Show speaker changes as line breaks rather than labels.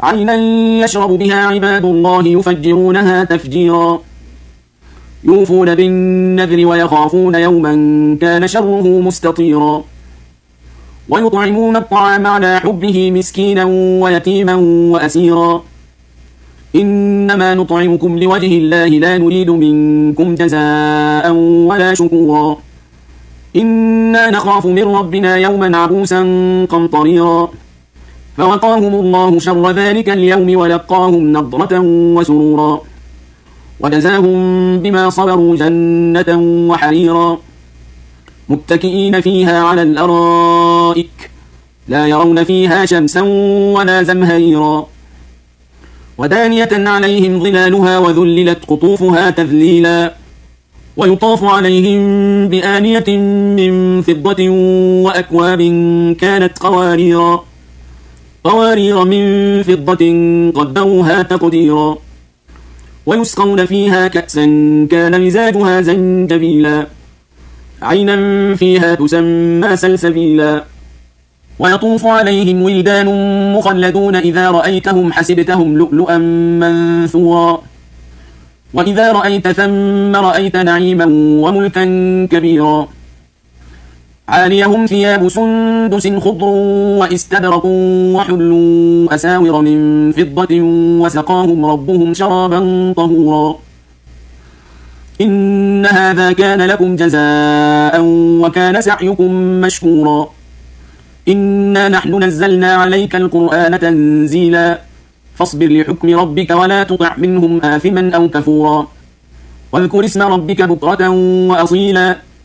عينا يشرب بها عباد الله يفجرونها تفجيرا يوفون بالنذر ويخافون يوما كان شره مستطيرا ويطعمون الطعام على حبه مسكينا ويتيما وأسيرا إنما نطعمكم لوجه الله لا نريد منكم جزاء ولا شكورا إنا نخاف من ربنا يوما عبوسا قمطريرا فوقاهم الله شر ذلك اليوم ولقاهم نضرة وسرورا وجزاهم بما صبروا جنة وحريرا متكئين فيها على الأرائك لا يرون فيها شمسا ولا زمهريرا ودانية عليهم ظلالها وذللت قطوفها تذليلا ويطاف عليهم بآنية من فضة وأكواب كانت قوارير من فضة قدروها تقديرا ويسقون فيها كأسا كان مزاجها زنجبيلا عينا فيها تسمى سلسبيلا ويطوف عليهم ولدان مخلدون إذا رأيتهم حسبتهم لؤلؤا منثورا وإذا رأيت ثم رأيت نعيما وملكا كبيرا عاليهم ثياب سندس خضر واستبرق وحلوا أساور من فضة وسقاهم ربهم شرابا طهورا إن هذا كان لكم جزاء وكان سعيكم مشكورا إنا نحن نزلنا عليك القرآن تنزيلا فاصبر لحكم ربك ولا تطع منهم آثما أو كفورا واذكر اسم ربك بكرة وأصيلا